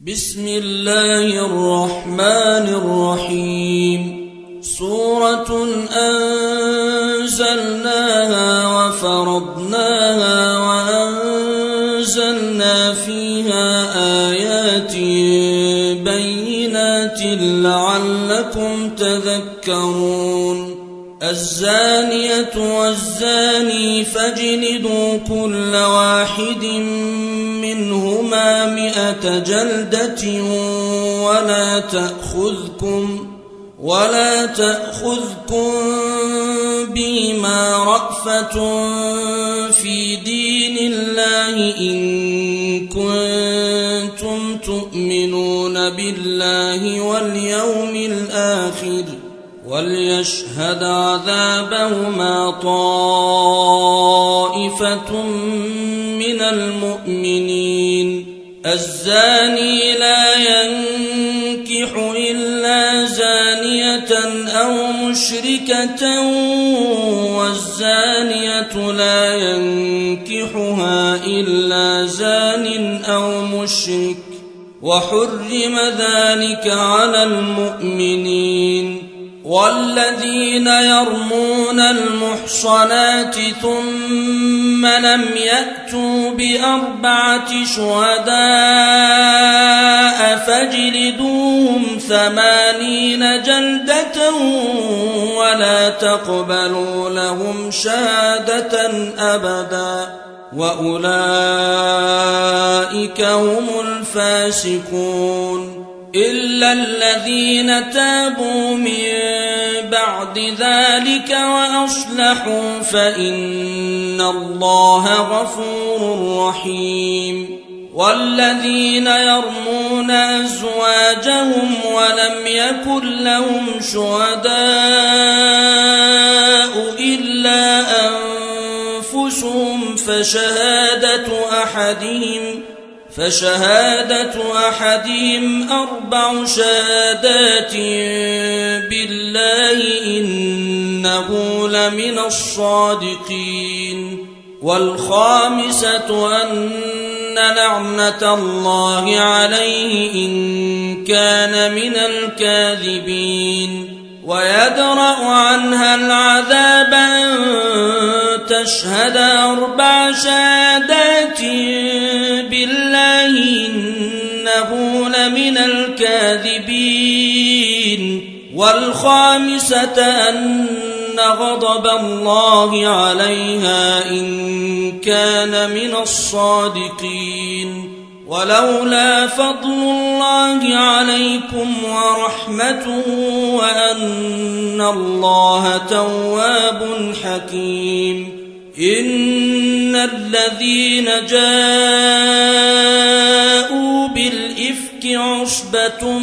بسم الله الرحمن الرحيم. سورة أنزلناها وفرضناها وأنزلنا فيها آيات بينات لعلكم تذكرون. الزانية والزاني فاجلدوا كل واحد منهما 100 جلدة ولا تأخذكم بما رأفة في دين الله إن كنتم تؤمنون بالله واليوم الآخر وليشهد عذابهما طائفة من المؤمنين. الزاني لا ينكح إلا زانية أو مشركة والزانية لا ينكحها إلا زان أو مشرك وحرم ذلك على المؤمنين. والذين يرمون المحصنات ثم لم يأتوا ب4 شهداء فاجلدوهم 80 جلدة ولا تقبلوا لهم شهادة أبدا وأولئك هم الفاسقون. إلا الذين تابوا من بعد ذلك وأصلحوا فإن الله غفور رحيم. والذين يرمون أزواجهم ولم يكن لهم شهداء إلا أنفسهم فشهادة أحدهم 4 شهادات بالله إنه لمن الصادقين. والخامسة أن لعنة الله عليه إن كان من الكاذبين. ويدرأ عنها العذاب أن تشهد 4 شهادات بالله إنه لمن الكاذبين. والخامسة أن غضب الله عليها إن كان من الصادقين. ولولا فضل الله عليكم ورحمته وأن الله تواب حكيم. إن الذين جاءوا بالإفك عصبة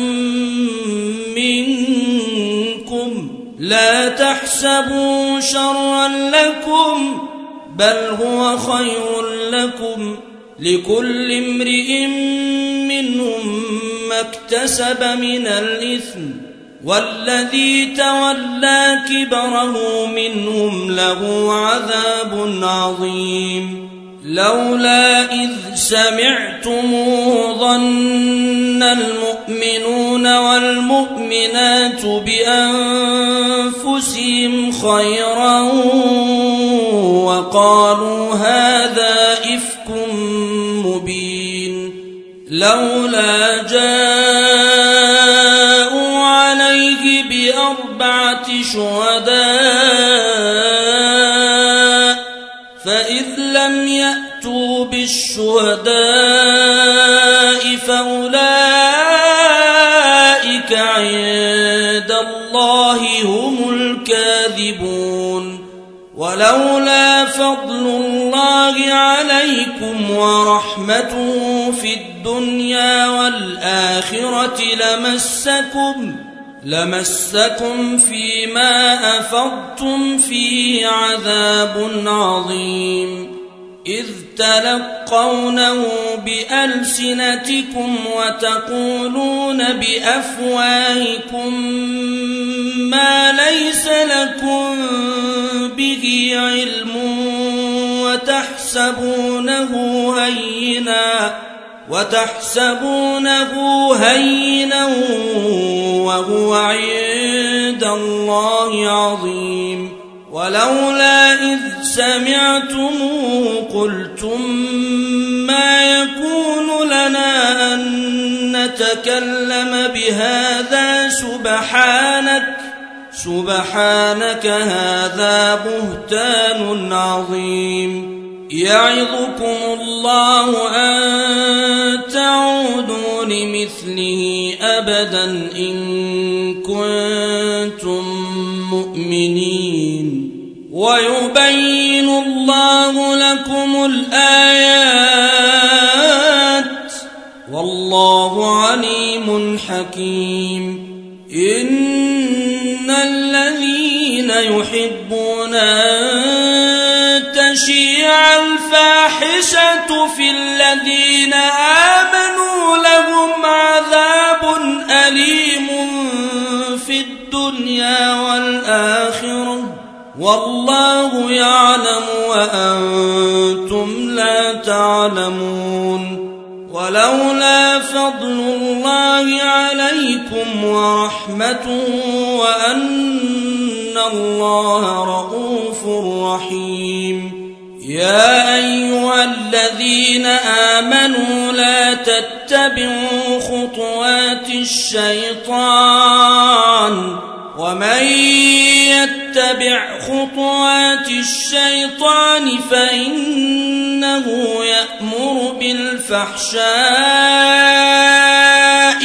منكم لا تحسبوا شرا لكم بل هو خير لكم لكل امرئ منهم ما اكتسب من الإثم والذي تولى كبره منهم له عذاب عظيم. لولا إذ سمعتموه ظن المؤمنون والمؤمنات بأنفسهم خيرا وقالوا هذا إفك مبين. لولا جاءوا عليه ب4 شهداء فإذ لم يأتوا بالشهداء فأولئك عند الله هم الكاذبون. ولولا فضل الله عليكم ورحمته في الدنيا والآخرة لمسكم فيما أفضتم فيه عذاب عظيم. إذ تلقونه بألسنتكم وتقولون بأفواهكم ما ليس لكم به علم وتحسبونه هينا وتحسبونه هينا وهو عند الله عظيم ولولا إذ سمعتموه قلتم ما يكون لنا أن نتكلم بهذا سبحانك هذا بهتان عظيم يعظكم الله أن تعودوا لمثله أبدا إن كنتم مؤمنين ويبين الله لكم الآيات والله عليم حكيم إن الذين يحبون أن تشيع الفاحشة في الذين آمنوا لهم عذاب أليم في الدنيا والآخرة والله يعلم وأنتم لا تعلمون ولولا فضل الله عليكم ورحمته وأن الله رؤوف رحيم يا أيها الذين آمنوا لا تتبعوا خطوات الشيطان ومن يتبع خطوات الشيطان فإنه يأمر بالفحشاء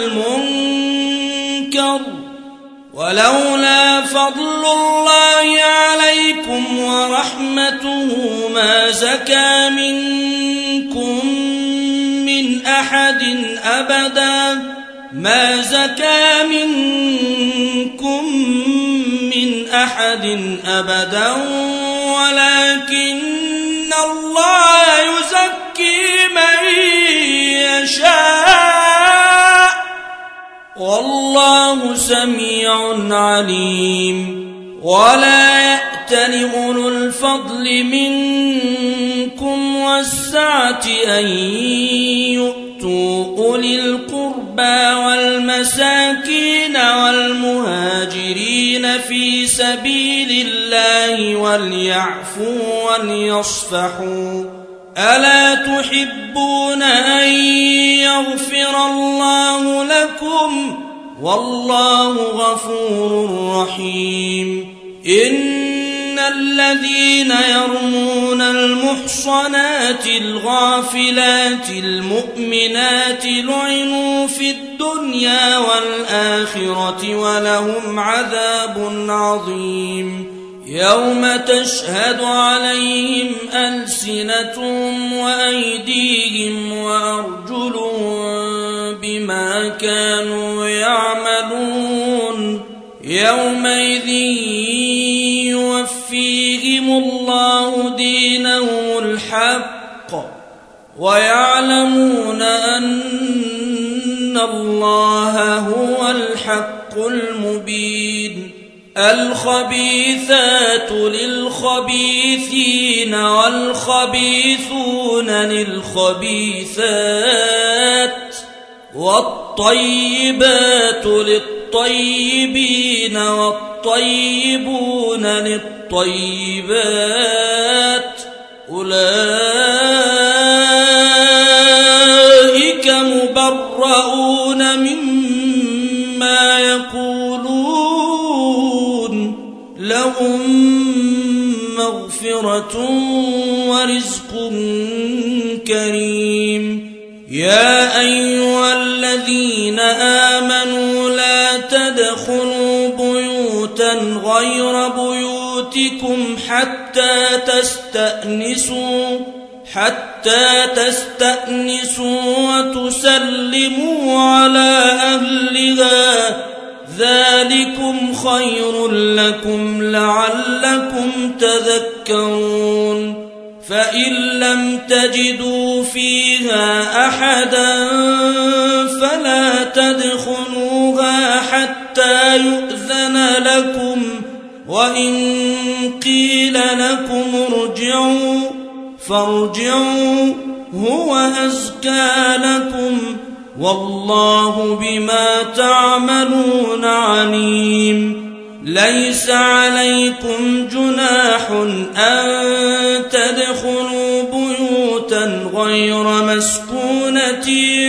والمنكر ولولا فضل الله عليكم ورحمته ما زكى منكم من أحد أبدا ولكن الله يزكي من يشاء والله سميع عليم ولا يأتل أولو الفضل منكم والسعة أن يؤتوا أولي القربى والمساكين والمهاجرين في سبيل الله وليعفوا وليصفحوا ألا تحبون أن يغفر الله لكم والله غفور رحيم إن الذين يرمون المحصنات الغافلات المؤمنات لعنوا في الدنيا والآخرة ولهم عذاب عظيم يوم تشهد عليهم ألسنتهم وأيديهم وأرجلهم بما كانوا يعملون يومئذ يوفيهم الله دينهم الحق ويعلمون أن الله هو الحق المبين الخبيثات للخبيثين والخبيثون للخبيثات والطيبات للطيبين والطيبون للطيبات أولئك مبرؤون مما يقولون لهم مغفرة ورزق كريم يا أيها الذين آمنوا لا تدخلوا بيوتا غير بيوتكم حتى تستأنسوا وتسلموا على أهلها ذلكم خير لكم لعلكم تذكرون فإن لم تجدوا فيها أحدا فلا تدخلوها حتى يؤذن لكم وإن قيل لكم ارجعوا فارجعوا هو أزكى أزكى لكم والله بما تعملون عليم ليس عليكم جناح أن تدخلوا بيوتا غير مسكونة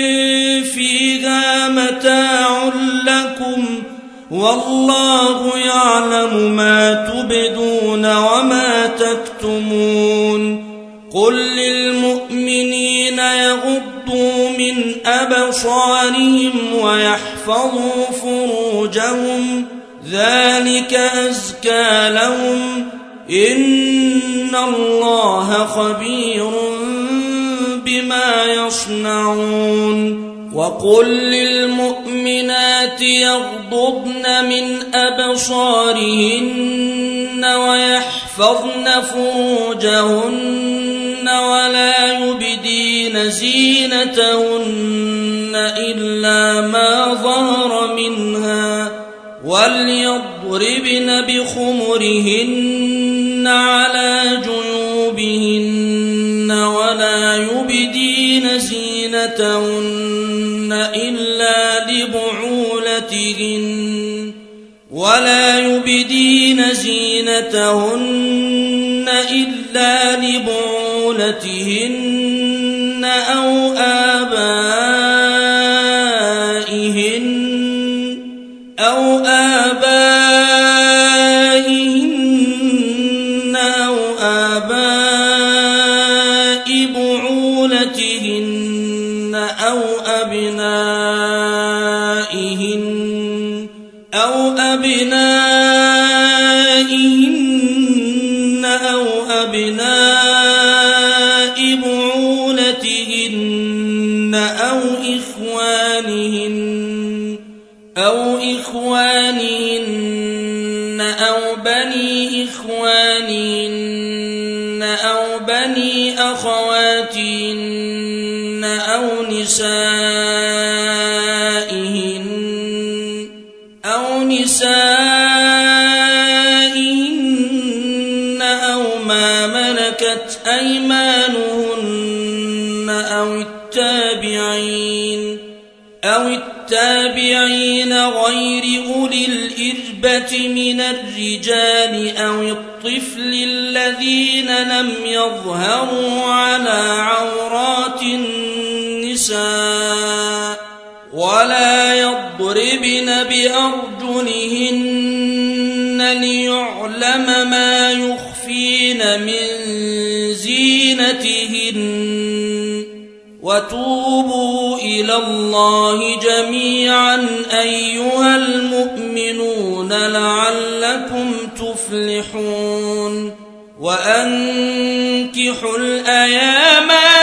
فيها متاع لكم والله يعلم ما تبدون وما تكتمون قل للمؤمنين يغضوا من أبصارهم ويحفظوا فروجهم ذلك أزكى لهم إن الله خبير بما يصنعون وقل للمؤمنات يغضضن من أبصارهن ويحفظن فروجهن ولا يبدين زينتهن إلا ما ظهر منها وليضربن بخمرهن على جيوبهن ولا يبدين زينتهن إلا لبعولتهن أو آبائهن أو آباء بعولتهن أو أبناء بعولتهن أو إخوانهن أو بني إخوانهن أو بني أخواتهن أو نسائهن أو ما ملكت أيمانهن أو التابعين غير أولي الإربة من الرجال أو الطفل الذين لم يظهروا على عورات النساء ولا يضربن بأرجلهن ليعلم ما يخفين من زينتهن وتوبوا إلى الله جميعا أيها المؤمنون لعلكم تفلحون وأنكحوا الأيام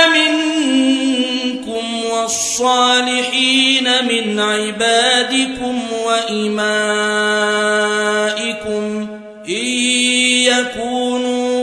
منكم والصالحين من عبادكم وإمائكم إن يكونوا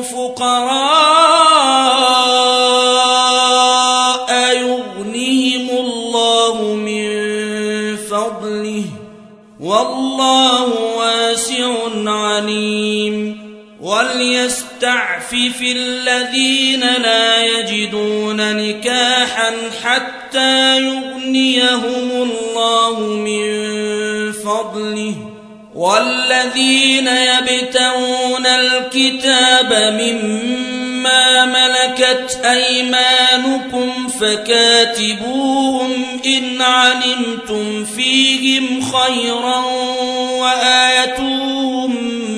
فقراء يغنهم الله من فضله والله واسع عليم وليستعفف الذين لا يجدون نكاحا حتى يغنيهم الله من فضله والذين يبتغون الكتاب مما ملكت أيمانكم فكاتبوهم إن علمتم فيهم خيرا وآتوهم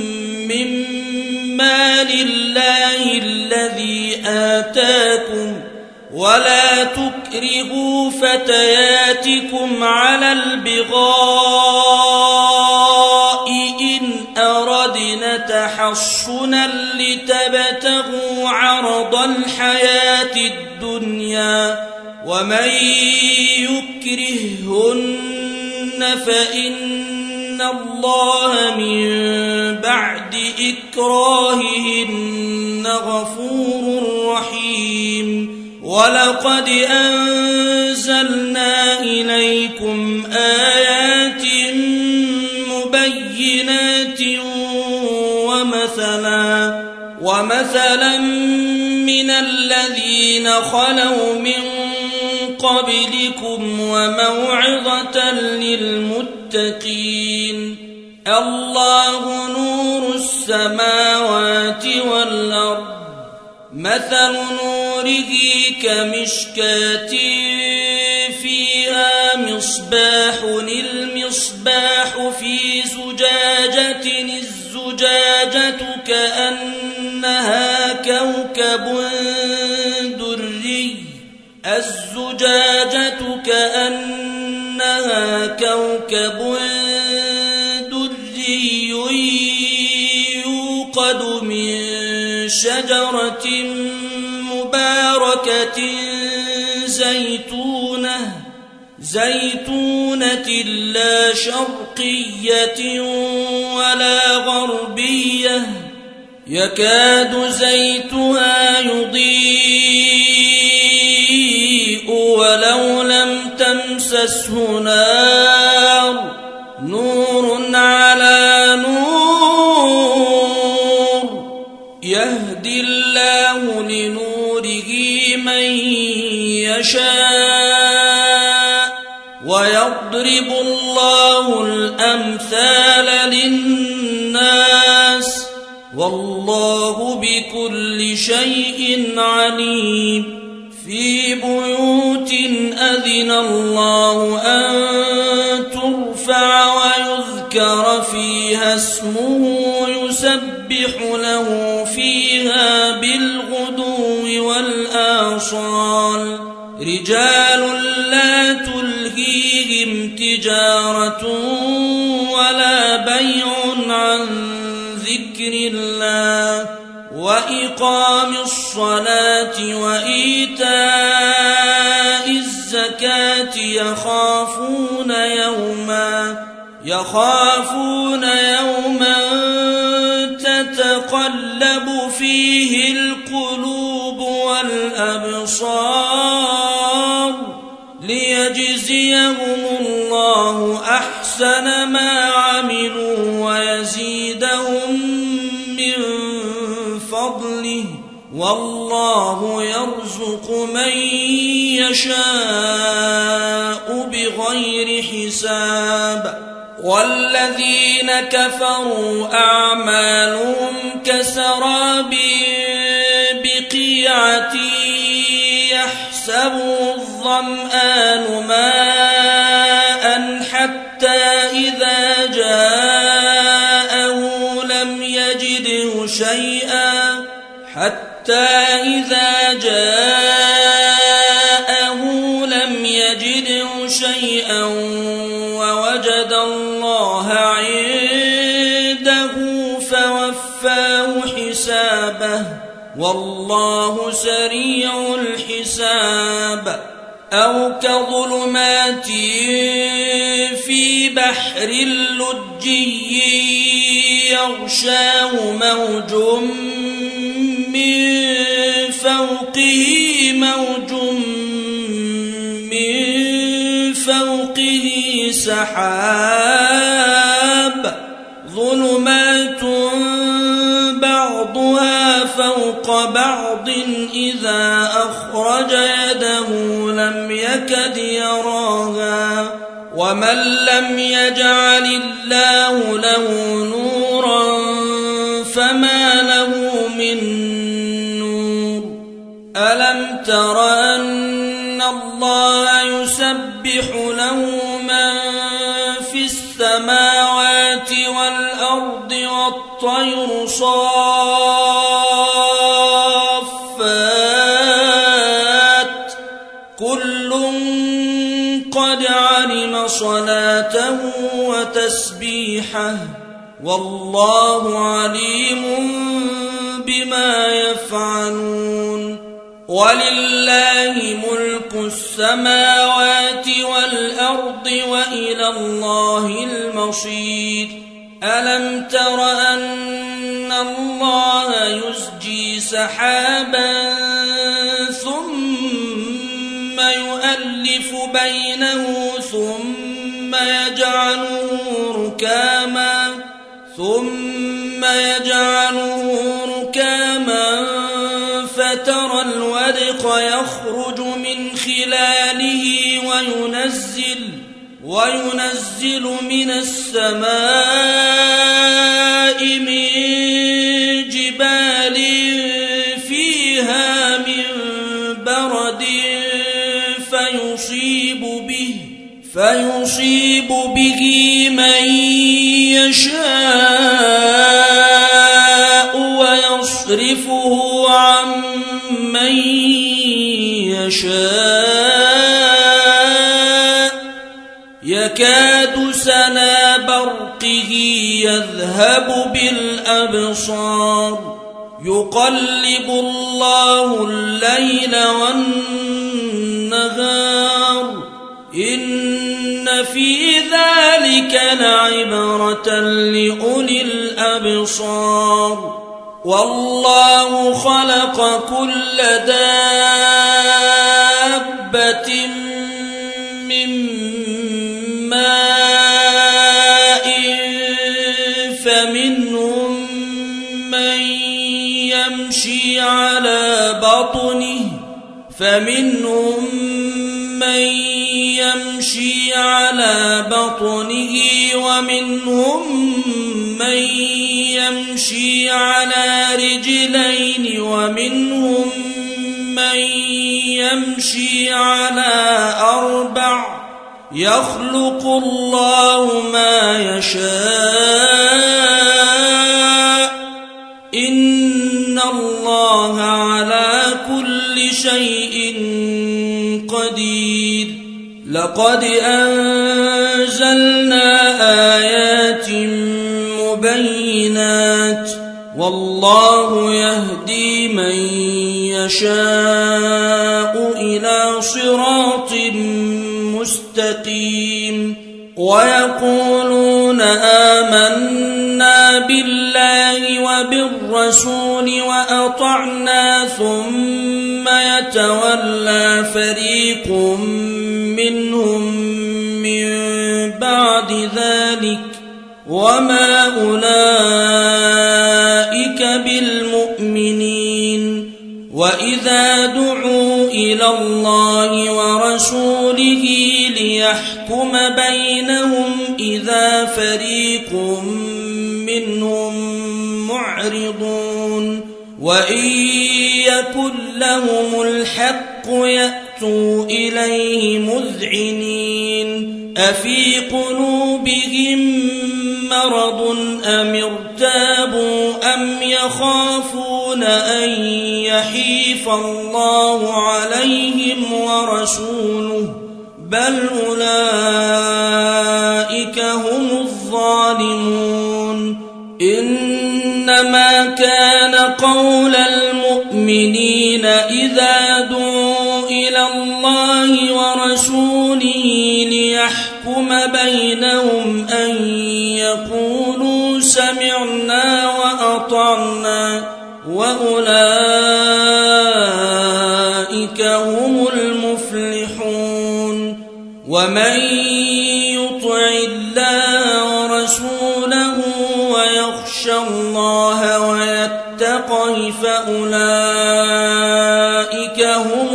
مما لله الذي آتاكم ولا تكرهوا فتياتكم على البغاء إن أردنا تحصنا لتبتغوا عرض الحياة الدنيا ومن يكرههن فإن الله من بعد إكراههن غفور رحيم ولقد أنزلنا إليكم آيات مبينات ومثلا من الذين خلوا من قبلكم وموعظة للمتقين الله نور السماوات والأرض مثل نوره كمشكاة فيها مصباح المصباح في زجاجة الزجاجة كأنها كوكب دري يوقد من شجرة مباركة زيتونة لا شرقية ولا غربية يكاد زيتها يضيء ولو لم تمسسه نار نور على نور يهدي الله لنوره من يشاء ويضرب الله الأمثال للناس والله بكل شيء عليم في بيوت أذن الله أن ترفع ويذكر فيها اسمه يسبح له فيها بالغدو والآصال رجال لا تلهيهم تجارة ولا بيع عن ذكر الله وإقام الصلاة وإيتاء الزكاة يخافون يوما تتقلب فيه القلوب والأبصار ليجزيهم الله أحسن ما عملوا ويزيدهم من فضله والله يرزق من يشاء بغير حساب والذين كفروا أعمالهم كسراب بقيعة يحسبه الظمآن ماء حتى إذا جاءه لم يجده شيئا ووجد الله عنده فوفاه حسابه والله سريع الحساب أو كظلمات في بحر لجي يغشاه موج من فوقه سحاب ظلمات بعضها فوق بعض إذا أخرج يده لم يكد يراها ومن لم يجعل الله له نورا فما له من نور ألم تر أن الله يسبح له من في السماوات والأرض والطير صافات كل قد علم صلاته وتسبيحه والله عليم بما يفعلون ولله ملك السماوات والأرض وإلى الله المصير ألم تر أن الله يزجي سحابا ثم يؤلف بينه ثم يجعله ركاما فترى الودق يخرج من خلاله وينزل من السماء من جبال فيها من برد فيصيب به من يشاء ويصرفه عن من يشاء يكاد سنا برقه يذهب بالأبصار يقلب الله الليل والنهار إن في ذلك لعبرة لأولي الأبصار والله خلق كل دابة من ماء فمنهم من يمشي على بطنه ومنهم من يمشي على رجلين ومنهم من يمشي على أربع يخلق الله ما يشاء إن الله على كل شيء قدير لقد أنزلنا آيات مبينات والله يهدي من يشاء إلى صراط مستقيم ويقولون آمنا بالله وبالرسول وأطعنا ثم يتولى فريق منهم من بعد ذلك وما أولئك بالمؤمنين وإذا دعوا إلى الله ورسوله ليحكم بينهم إذا فريق منهم معرضون وإن يكن لهم الحق يأتوا إليه مذعنين أفي قلوبهم مرض أم ارتابوا أم يخافون أن يحيف الله عليهم ورسوله بل أولئك هم الظالمون إنما كان قول المؤمنين إذا دعوا إلى الله ورسوله ليحكم بينهم أن يقولوا سمعنا وأطعنا وأولئك هم المفلحون ومن يطع الله ورسوله ويخشى الله ويتقه فأولئك هم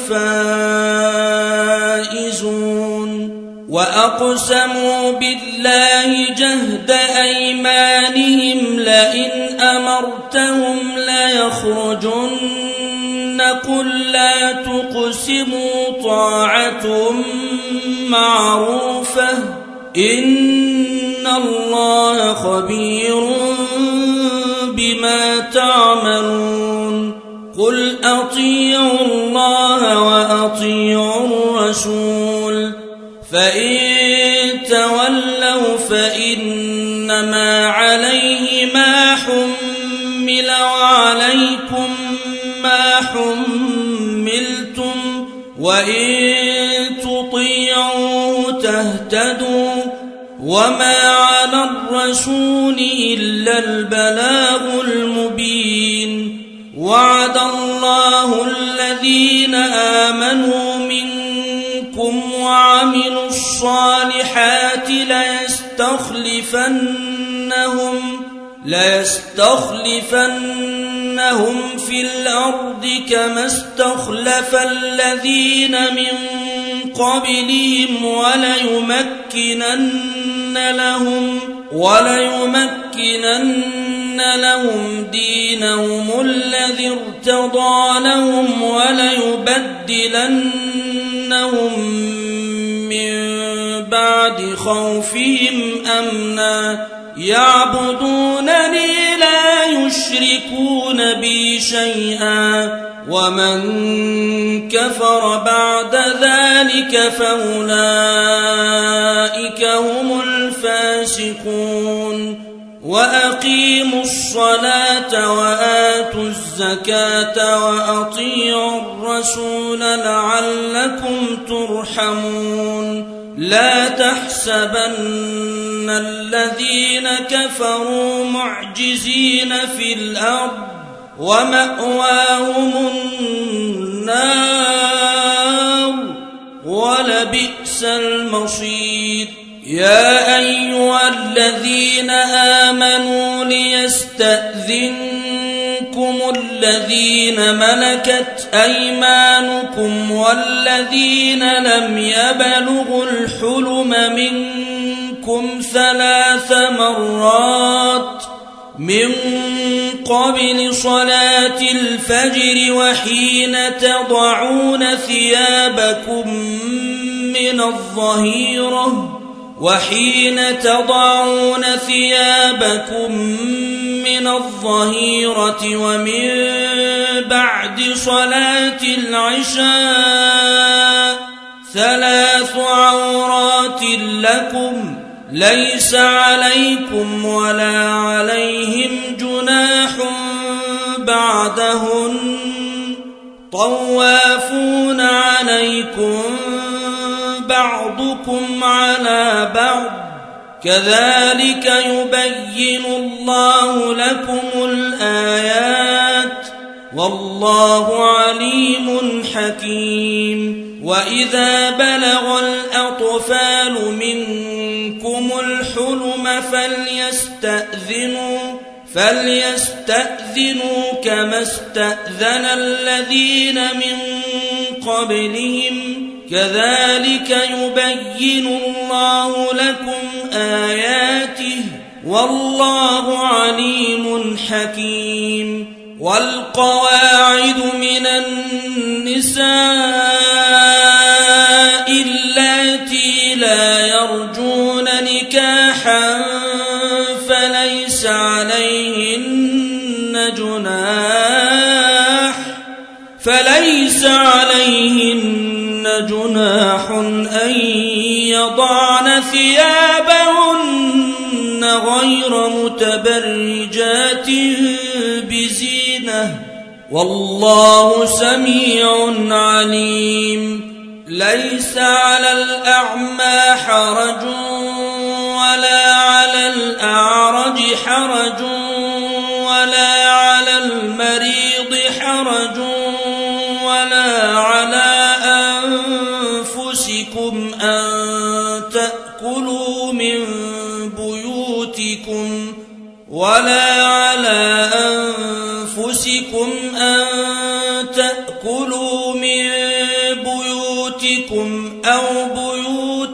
الفائزون وأقسموا بالله جهد أيمانهم لئن أمرتهم ليخرجن قل لا تقسموا طاعة معروفة إن الله خبير بما تعملون قل أطيعوا الله وأطيعوا الرسول فإن تولوا فإنما عليه ما حمل وعليكم ما حملتم وإن تطيعوه تهتدوا وما على الرسول إلا البلاغ المبين وعد الله الذين آمنوا منكم وعملوا الصالحات ليستخلفنهم في الأرض كما استخلف الذين من قبلهم وليمكنن لهم دينهم الذي ارتضى لهم وليبدلنهم من بعد خوفهم أمنا يعبدونني لا يشركون بي شيئا ومن كفر بعد ذلك فأولئك هم الفاسقون وأقيموا الصلاة وآتوا الزكاة وأطيعوا الرسول لعلكم ترحمون لا تحسبن الذين كفروا معجزين في الأرض ومأواهم النار ولبئس المصير يا أيها الذين آمنوا ليستأذنكم الذين ملكت أيمانكم والذين لم يبلغوا الحلم منكم 3 مرات من قبل صلاة الفجر وحين تضعون ثيابكم من الظهيرة ومن بعد صلاة العشاء 3 عورات لكم ليس عليكم ولا عليهم جناح بعدهن طوافون عليكم بعضكم على بعض كذلك يبين الله لكم الآيات والله عليم حكيم وإذا بلغ الأطفال منكم الحلم فليستأذنوا كما استأذن الذين من قبلهم كذلك يبين الله لكم آياته والله عليم حكيم والقواعد من النساء اللاتي لا يرجون نكاحا فليس عليهن جناح أن يضعن ثيابهن غير متبرجات بزينة والله سميع عليم ليس على الأعمى حرج ولا على الأعرج حرج ولا على المريض حرج ولا على أنفسكم أن تأكلوا من بيوتكم أو بيوت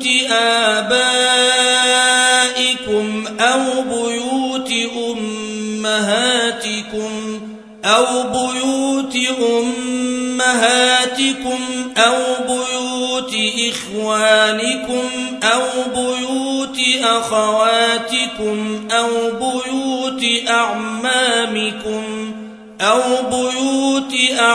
آبائكم أو بيوت أمهاتكم أو بيوت إخوانكم أو بيوت أخواتكم أو بيوت أعمامكم أو بيوت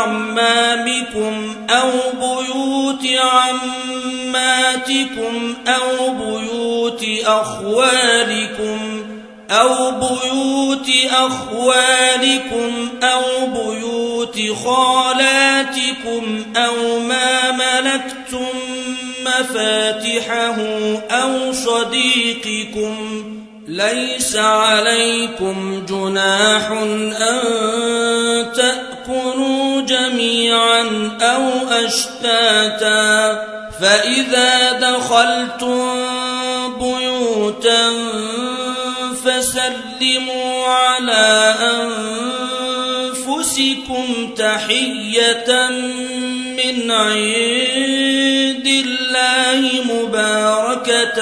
عماتكم أو بيوت أخوالكم أو بيوت أخوالكم أو بيوت خالاتكم أو ما ملكتم مفاتحه أو صديقكم ليس عليكم جناح أن تأكلوا جميعا أو أشتاتا فإذا دخلتم بيوتا فسلموا على أنفسكم تحية من عند الله مباركة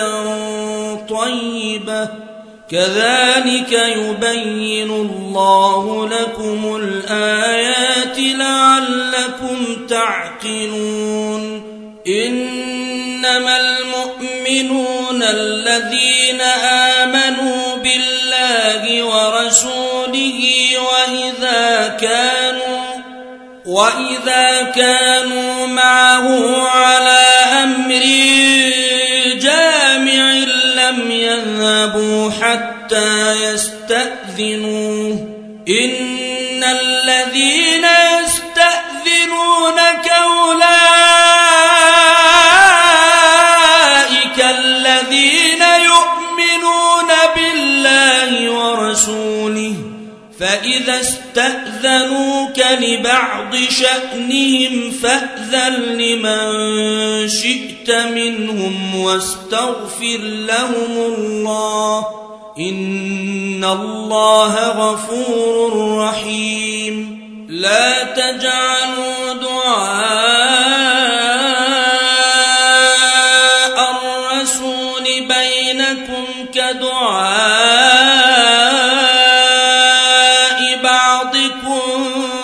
طيبة كذلك يبين الله لكم الآيات لعلكم تعقلون إنما المؤمنون الذين آمنوا بالله ورسوله وإذا كانوا معه على أمر جامع لم يذهبوا حتى يستأذنوه إن الذين يستأذنونك أولئك الذين يؤمنون بالله ورسوله فإذا استأذنوك لبعض شأنهم فأذن لمن شئت منهم واستغفر لهم الله إن الله غفور رحيم لا تجعلوا دعاء الرسول بينكم كدعاء بعضكم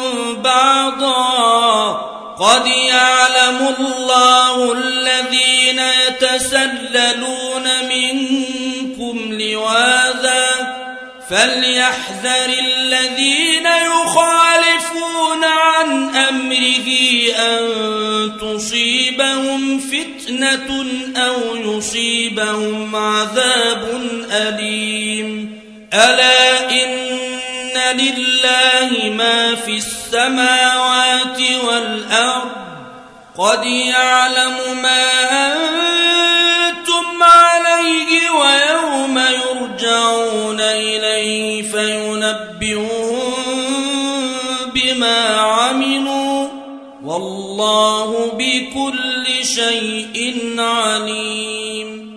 بعضا قد يعلم الله الذين يتسللون منكم لواذا فليحذر الذين يخالفون عن أمره أن تصيبهم فتنة أو يصيبهم عذاب أليم ألا إن لله ما في السماوات والأرض قد يعلم ما أنتم عليه ويوم يرجعون إليه فينبئهم بما عملوا والله بكل شيء عليم